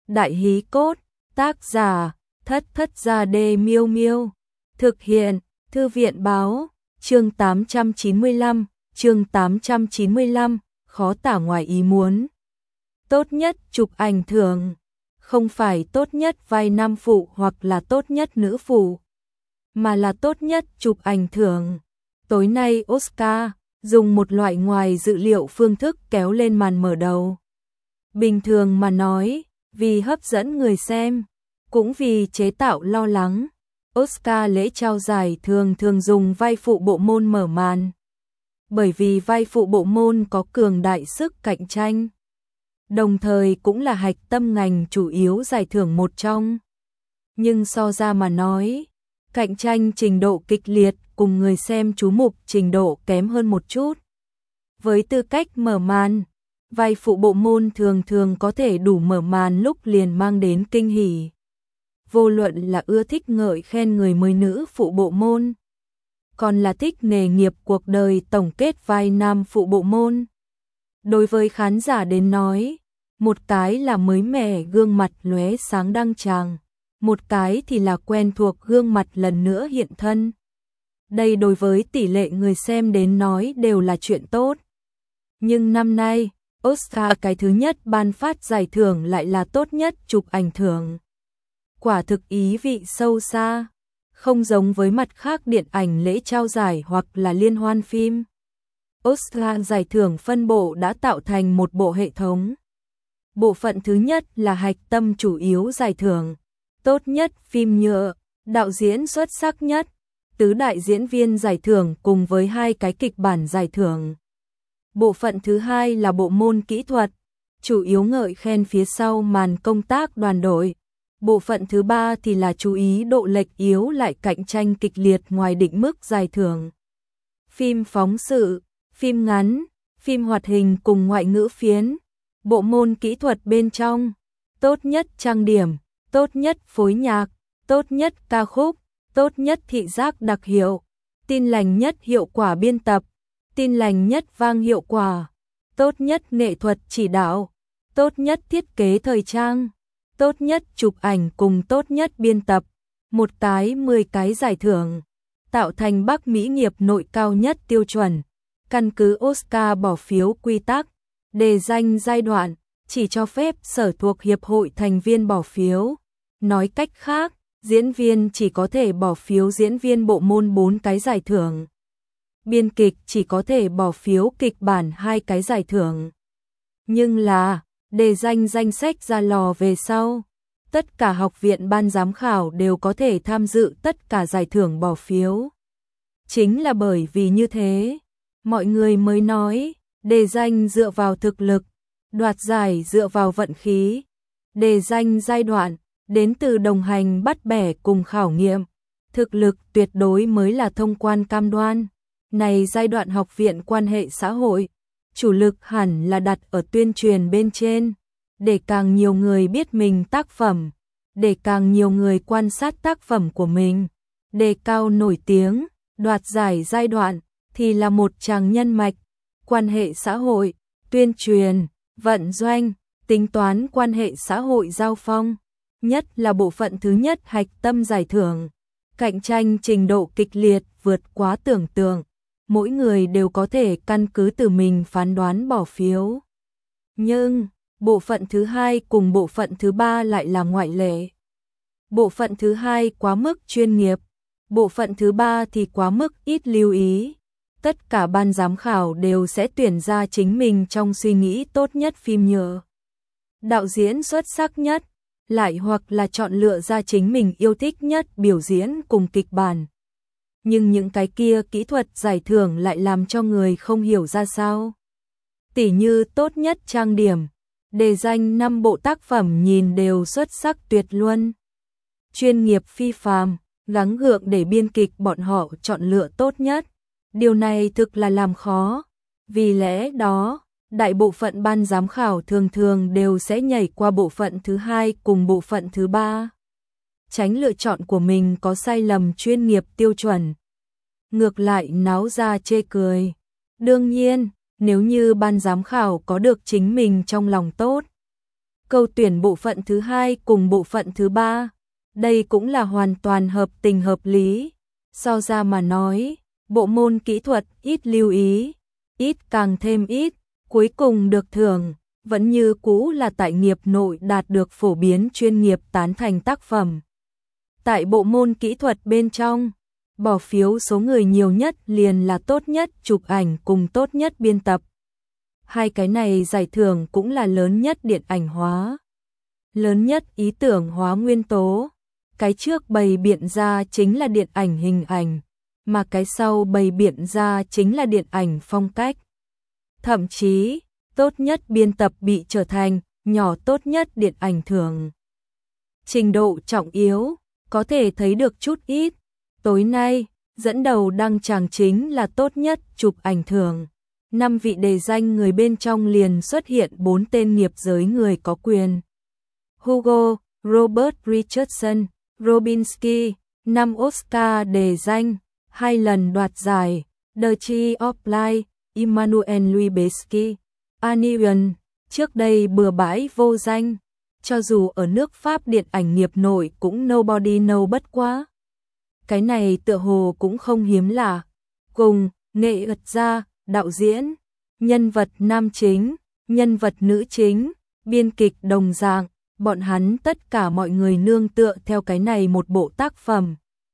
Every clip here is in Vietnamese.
Đại hí cốt, tác giả, Thất Thất Gia Đê Miêu Miêu. Thực hiện, Thư viện báo, chương 895, chương 895, khó tả ngoài ý muốn. Tốt nhất chụp ảnh thưởng, không phải tốt nhất vai nam phụ hoặc là tốt nhất nữ phụ, mà là tốt nhất chụp ảnh thưởng. Tối nay Oscar dùng một loại ngoài dự liệu phương thức kéo lên màn mở đầu. Bình thường mà nói, vì hấp dẫn người xem, cũng vì chế tạo lo lắng, Oscar lễ trao giải thường dùng vai phụ bộ môn mở màn. Bởi vì vai phụ bộ môn có cường đại sức cạnh tranh, đồng thời cũng là hạch tâm ngành chủ yếu giải thưởng một trong. Nhưng so ra mà nói, cạnh tranh trình độ kịch liệt cùng người xem chú mục trình độ kém hơn một chút. Với tư cách mở màn, vai phụ bộ môn thường có thể đủ mở màn lúc liền mang đến kinh hỉ. Vô luận là ưa thích ngợi khen người mới nữ phụ bộ môn, còn là thích nghề nghiệp cuộc đời tổng kết vai nam phụ bộ môn. Đối với khán giả đến nói, một cái là mới mẻ gương mặt lóe sáng đăng tràng, một cái thì là quen thuộc gương mặt lần nữa hiện thân. Đây đối với tỷ lệ người xem đến nói đều là chuyện tốt. Nhưng năm nay, Oscar cái thứ nhất ban phát giải thưởng lại là tốt nhất chụp ảnh thưởng. Quả thực ý vị sâu xa, không giống với mặt khác điện ảnh lễ trao giải hoặc là liên hoan phim. Oscar giải thưởng phân bộ đã tạo thành một bộ hệ thống. Bộ phận thứ nhất là hạch tâm chủ yếu giải thưởng, tốt nhất phim nhựa, đạo diễn xuất sắc nhất, tứ đại diễn viên giải thưởng cùng với 2 cái kịch bản giải thưởng. Bộ phận thứ hai là bộ môn kỹ thuật, chủ yếu ngợi khen phía sau màn công tác đoàn đội. Bộ phận thứ ba thì là chú ý độ lệch yếu lại cạnh tranh kịch liệt ngoài định mức giải thưởng. Phim phóng sự, phim ngắn, phim hoạt hình cùng ngoại ngữ phiến. Bộ môn kỹ thuật bên trong, tốt nhất trang điểm, tốt nhất phối nhạc, tốt nhất ca khúc, tốt nhất thị giác đặc hiệu, tin lành nhất hiệu quả biên tập, tin lành nhất vang hiệu quả, tốt nhất nghệ thuật chỉ đạo, tốt nhất thiết kế thời trang, tốt nhất chụp ảnh cùng tốt nhất biên tập, 10 cái giải thưởng, tạo thành Bắc Mỹ nghiệp nội cao nhất tiêu chuẩn. Căn cứ Oscar bỏ phiếu quy tắc, đề danh giai đoạn, chỉ cho phép sở thuộc hiệp hội thành viên bỏ phiếu. Nói cách khác, diễn viên chỉ có thể bỏ phiếu diễn viên bộ môn 4 cái giải thưởng. Biên kịch chỉ có thể bỏ phiếu kịch bản 2 cái giải thưởng. Nhưng là, đề danh danh sách ra lò về sau, tất cả học viện ban giám khảo đều có thể tham dự tất cả giải thưởng bỏ phiếu. Chính là bởi vì như thế, mọi người mới nói, đề danh dựa vào thực lực, đoạt giải dựa vào vận khí. Đề danh giai đoạn, đến từ đồng hành bắt bẻ cùng khảo nghiệm. Thực lực tuyệt đối mới là thông quan cam đoan. Này giai đoạn học viện quan hệ xã hội, chủ lực hẳn là đặt ở tuyên truyền bên trên, để càng nhiều người biết mình tác phẩm, để càng nhiều người quan sát tác phẩm của mình, đề cao nổi tiếng. Đoạt giải giai đoạn thì là một tràng nhân mạch, quan hệ xã hội, tuyên truyền, vận doanh, tính toán quan hệ xã hội giao phong. Nhất là bộ phận thứ nhất hạch tâm giải thưởng, cạnh tranh trình độ kịch liệt vượt quá tưởng tượng, mỗi người đều có thể căn cứ từ mình phán đoán bỏ phiếu. Nhưng, bộ phận thứ hai cùng bộ phận thứ ba lại là ngoại lệ. Bộ phận thứ hai quá mức chuyên nghiệp, bộ phận thứ ba thì quá mức ít lưu ý. Tất cả ban giám khảo đều sẽ tuyển ra chính mình trong suy nghĩ tốt nhất phim nhựa, đạo diễn xuất sắc nhất, lại hoặc là chọn lựa ra chính mình yêu thích nhất biểu diễn cùng kịch bản. Nhưng những cái kia kỹ thuật giải thưởng lại làm cho người không hiểu ra sao. Tỉ như tốt nhất trang điểm, đề danh 5 bộ tác phẩm nhìn đều xuất sắc tuyệt luân. Chuyên nghiệp phi phàm, gắng gượng để biên kịch bọn họ chọn lựa tốt nhất. Điều này thực là làm khó. Vì lẽ đó, đại bộ phận ban giám khảo thường đều sẽ nhảy qua bộ phận thứ hai cùng bộ phận thứ ba, tránh lựa chọn của mình có sai lầm chuyên nghiệp tiêu chuẩn. Ngược lại náo ra chê cười. Đương nhiên, nếu như ban giám khảo có được chính mình trong lòng tốt, câu tuyển bộ phận thứ 2 cùng bộ phận thứ 3. Đây cũng là hoàn toàn hợp tình hợp lý. So ra mà nói, bộ môn kỹ thuật ít lưu ý, ít càng thêm ít, cuối cùng được thưởng, vẫn như cũ là tại nghiệp nội đạt được phổ biến chuyên nghiệp tán thành tác phẩm. Tại bộ môn kỹ thuật bên trong, bỏ phiếu số người nhiều nhất liền là tốt nhất chụp ảnh cùng tốt nhất biên tập. Hai cái này giải thưởng cũng là lớn nhất điện ảnh hóa, lớn nhất ý tưởng hóa nguyên tố. Cái trước bày biện ra chính là điện ảnh hình ảnh, mà cái sau bày biện ra chính là điện ảnh phong cách. Thậm chí, tốt nhất biên tập bị trở thành nhỏ tốt nhất điện ảnh thưởng. Trình độ trọng yếu, có thể thấy được chút ít. Tối nay, dẫn đầu đăng tràng chính là tốt nhất chụp ảnh thưởng. 5 vị đề danh người bên trong liền xuất hiện 4 tên nghiệp giới người có quyền. Hugo, Robert Richardson, Robinski, 5 Oscar đề danh, 2 lần đoạt giải, The Tree of Life, Emmanuel Lubezki, Anion, trước đây bừa bãi vô danh, cho dù ở nước Pháp điện ảnh nghiệp nội cũng nobody know bất quá. Cái này tựa hồ cũng không hiếm lạ. Cùng, nghệ thuật gia, đạo diễn, nhân vật nam chính, nhân vật nữ chính, biên kịch đồng dạng, bọn hắn tất cả mọi người nương tựa theo cái này một bộ tác phẩm.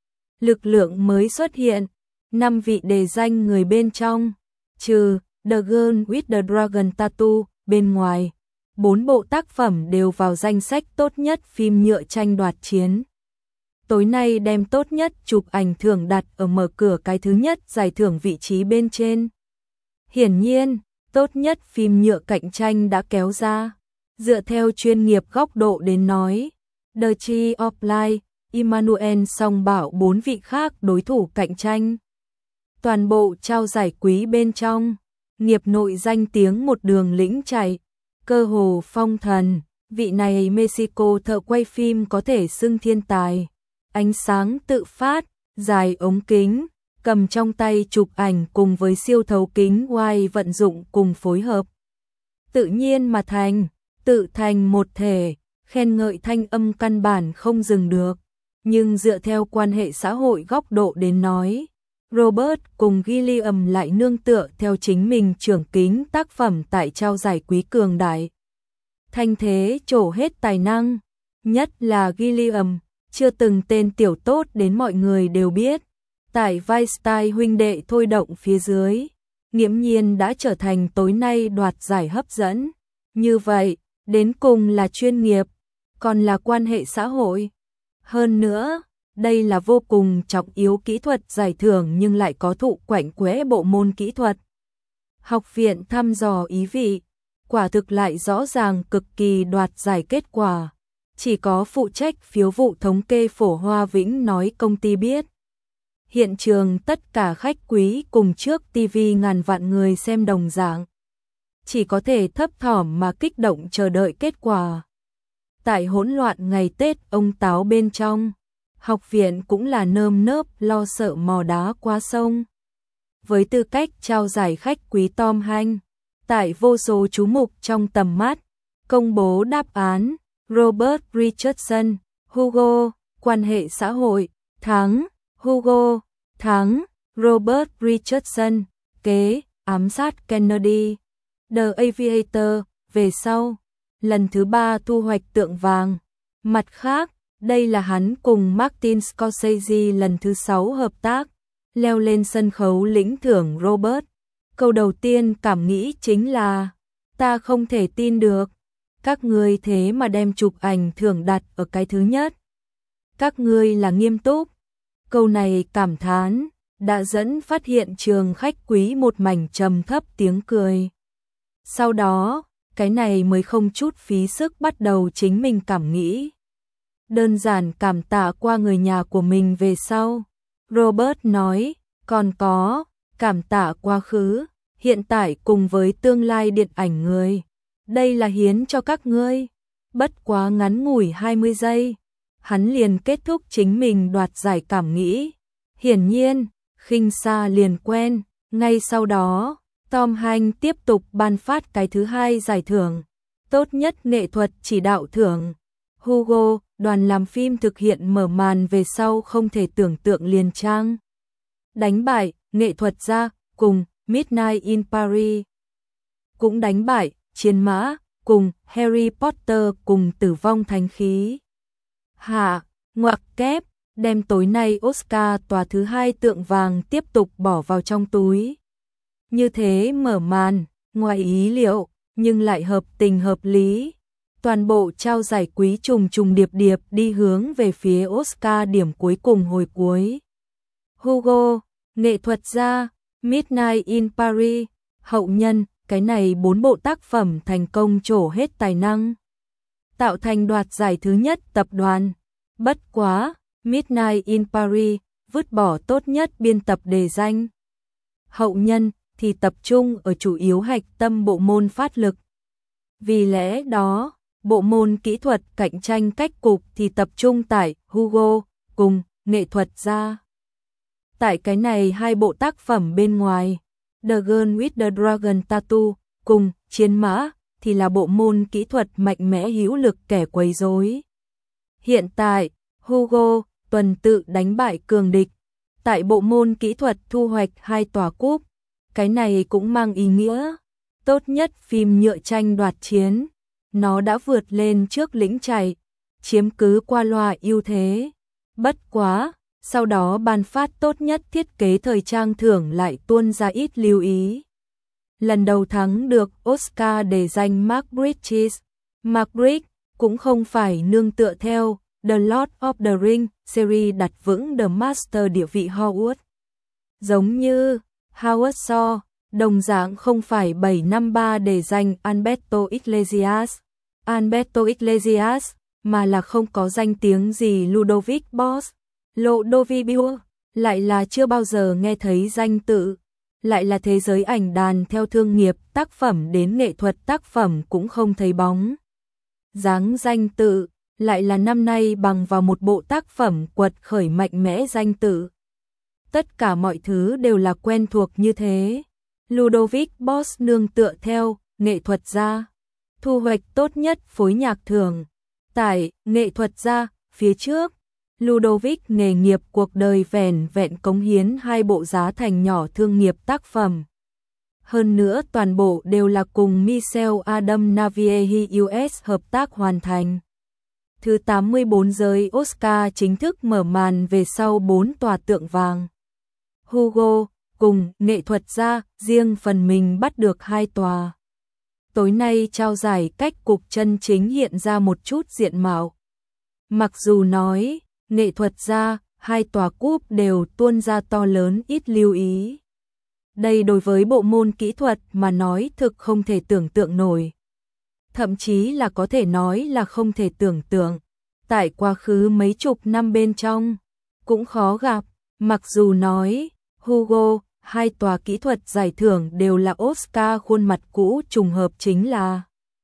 Lực lượng mới xuất hiện, 5 vị đề danh người bên trong, trừ The Girl with the Dragon Tattoo bên ngoài, 4 bộ tác phẩm đều vào danh sách tốt nhất phim nhựa tranh đoạt chiến. Tối nay đem tốt nhất chụp ảnh thưởng đặt ở mở cửa cái thứ nhất giải thưởng vị trí bên trên. Hiển nhiên, tốt nhất phim nhựa cạnh tranh đã kéo ra. Dựa theo chuyên nghiệp góc độ đến nói, The Tree of Life, Emmanuel song bảo 4 vị khác đối thủ cạnh tranh. Toàn bộ trao giải quý bên trong, nghiệp nội danh tiếng một đường lĩnh chạy, cơ hồ phong thần, vị này Mexico thợ quay phim có thể xưng thiên tài. Ánh sáng tự phát, dài ống kính, cầm trong tay chụp ảnh cùng với siêu thấu kính wide vận dụng cùng phối hợp. Tự nhiên mà tự thành một thể, khen ngợi thanh âm căn bản không dừng được. Nhưng dựa theo quan hệ xã hội góc độ đến nói, Robert cùng Gilliam lại nương tựa theo chính mình trưởng kính tác phẩm tại trao giải quý cường đại. Thanh thế trổ hết tài năng, nhất là Gilliam, chưa từng tên tiểu tốt đến mọi người đều biết. Tại Weinstein huynh đệ thôi động phía dưới, nghiễm nhiên đã trở thành tối nay đoạt giải hấp dẫn. Như vậy, đến cùng là chuyên nghiệp, còn là quan hệ xã hội. Hơn nữa, đây là vô cùng trọng yếu kỹ thuật giải thưởng nhưng lại có thụ quạnh quẽ bộ môn kỹ thuật. Học viện thăm dò ý vị, quả thực lại rõ ràng cực kỳ đoạt giải kết quả. Chỉ có phụ trách phiếu vụ thống kê Phổ Hoa Vĩnh nói công ty biết. Hiện trường tất cả khách quý cùng trước TV ngàn vạn người xem đồng dạng. Chỉ có thể thấp thỏm mà kích động chờ đợi kết quả. Tại hỗn loạn ngày Tết ông táo bên trong, học viện cũng là nơm nớp lo sợ mò đá qua sông. Với tư cách trao giải khách quý Tom Hanks, tại vô số chú mục trong tầm mắt, công bố đáp án, Robert Richardson, Hugo, quan hệ xã hội, thắng, Hugo, thắng, Robert Richardson, kế, ám sát Kennedy, The Aviator, về sau, lần thứ 3 thu hoạch tượng vàng. Mặt khác, đây là hắn cùng Martin Scorsese lần thứ 6 hợp tác, leo lên sân khấu lĩnh thưởng Robert. Câu đầu tiên cảm nghĩ chính là, ta không thể tin được, các ngươi thế mà đem chụp ảnh thưởng đặt ở cái thứ nhất. Các ngươi là nghiêm túc. Câu này cảm thán, đã dẫn phát hiện trường khách quý một mảnh trầm thấp tiếng cười. Sau đó, cái này mới không chút phí sức bắt đầu chính mình cảm nghĩ. Đơn giản cảm tạ qua người nhà của mình về sau. Robert nói, còn có, cảm tạ quá khứ, hiện tại cùng với tương lai điện ảnh người. Đây là hiến cho các ngươi. Bất quá ngắn ngủi 20 giây, hắn liền kết thúc chính mình đoạt giải cảm nghĩ. Hiển nhiên, khinh xa liền quen, ngay sau đó, Tom Hanks tiếp tục ban phát cái thứ 2 giải thưởng. Tốt nhất nghệ thuật chỉ đạo thưởng Hugo, đoàn làm phim thực hiện mở màn về sau không thể tưởng tượng liền trang. Đánh bại, nghệ thuật gia, cùng Midnight in Paris. Cũng đánh bại, Chiến mã, cùng Harry Potter cùng Tử vong thánh khí. Hạ, ngoặc kép, đem tối nay Oscar tòa thứ 2 tượng vàng tiếp tục bỏ vào trong túi. Như thế mở màn, ngoài ý liệu, nhưng lại hợp tình hợp lý. Toàn bộ trao giải quý trùng trùng điệp điệp đi hướng về phía Oscar điểm cuối cùng hồi cuối. Hugo, nghệ thuật gia, Midnight in Paris, hậu nhân, cái này 4 bộ tác phẩm thành công trổ hết tài năng. Tạo thành đoạt giải thứ nhất tập đoàn. Bất quá, Midnight in Paris vứt bỏ tốt nhất biên tập đề danh. Hậu nhân thì tập trung ở chủ yếu hạch tâm bộ môn phát lực. Vì lẽ đó, bộ môn kỹ thuật cạnh tranh cách cục thì tập trung tại Hugo cùng nghệ thuật gia. Tại cái này 2 bộ tác phẩm bên ngoài, The Girl with the Dragon Tattoo cùng Chiến mã thì là bộ môn kỹ thuật mạnh mẽ hữu lực kẻ quấy rối. Hiện tại, Hugo tuần tự đánh bại cường địch, tại bộ môn kỹ thuật thu hoạch 2 tòa cúp, cái này cũng mang ý nghĩa tốt nhất phim nhựa tranh đoạt chiến, nó đã vượt lên trước lĩnh chạy, chiếm cứ qua loa ưu thế. Bất quá, sau đó ban phát tốt nhất thiết kế thời trang thưởng lại tuôn ra ít lưu ý. Lần đầu thắng được Oscar để danh Mark Bridges. Mark Bridges cũng không phải nương tựa theo The Lord of the Rings series đặt vững The Master địa vị Howard. Giống như Howard Shore, đồng dạng không phải 753 để danh Alberto Iglesias. Alberto Iglesias, mà là không có danh tiếng gì Ludovic Boss. Ludovic lại là chưa bao giờ nghe thấy danh tự, lại là thế giới ảnh đàn theo thương nghiệp tác phẩm đến nghệ thuật tác phẩm cũng không thấy bóng dáng danh tự, lại là năm nay bằng vào một bộ tác phẩm quật khởi mạnh mẽ danh tự. Tất cả mọi thứ đều là quen thuộc như thế. Ludovic Boss nương tựa theo nghệ thuật gia, thu hoạch tốt nhất phối nhạc thưởng. Tại nghệ thuật gia phía trước, Ludovic nghề nghiệp cuộc đời vẻn vẹn cống hiến 2 bộ giá thành nhỏ thương nghiệp tác phẩm. Hơn nữa toàn bộ đều là cùng Michel Adam Naviehi US hợp tác hoàn thành. Thứ 84 giới Oscar chính thức mở màn về sau 4 tòa tượng vàng. Hugo cùng nghệ thuật gia riêng phần mình bắt được 2 tòa. Tối nay trao giải cách cục chân chính hiện ra một chút diện mạo. Mặc dù nói, nghệ thuật gia, 2 tòa cúp đều tuôn ra to lớn ít lưu ý. Đây đối với bộ môn kỹ thuật mà nói thực không thể tưởng tượng nổi. Thậm chí là có thể nói là không thể tưởng tượng. Tại quá khứ mấy chục năm bên trong, cũng khó gặp, mặc dù nói, Hugo, 2 tòa kỹ thuật giải thưởng đều là Oscar khuôn mặt cũ trùng hợp chính là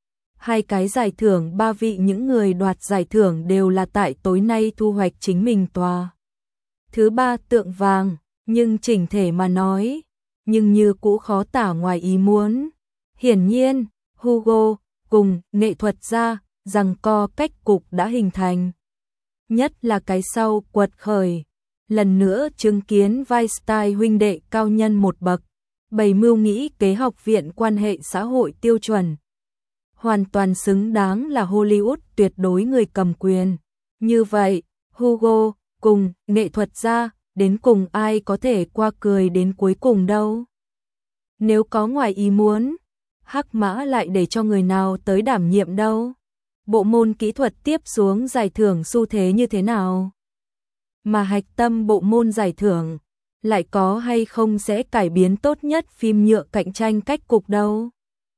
2 cái giải thưởng 3 vị những người đoạt giải thưởng đều là tại tối nay thu hoạch chính mình tòa. Thứ 3 tượng vàng, nhưng chỉnh thể mà nói, nhưng như cũ khó tả ngoài ý muốn. Hiển nhiên, Hugo cùng nghệ thuật gia giằng co cách cục đã hình thành. Nhất là cái sau quật khởi, lần nữa chứng kiến Weinstein huynh đệ cao nhân một bậc, bày mưu nghĩ kế học viện quan hệ xã hội tiêu chuẩn. Hoàn toàn xứng đáng là Hollywood tuyệt đối người cầm quyền. Như vậy, Hugo cùng nghệ thuật gia, đến cùng ai có thể qua cười đến cuối cùng đâu. Nếu có ngoài ý muốn, Hắc Mã lại để cho người nào tới đảm nhiệm đâu. Bộ môn kỹ thuật tiếp xuống giải thưởng xu thế như thế nào? Mà hạch tâm bộ môn giải thưởng, lại có hay không sẽ cải biến tốt nhất phim nhựa cạnh tranh cách cục đâu.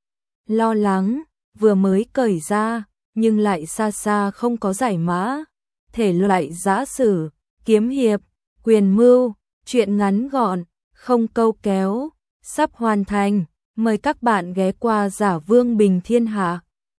Lo lắng, vừa mới cởi ra, nhưng lại xa xa không có giải mã. Thể loại giã sử, kiếm hiệp, quyền mưu, truyện ngắn gọn, không câu kéo, sắp hoàn thành. Mời các bạn ghé qua Giả Vương Bình Thiên Hạ.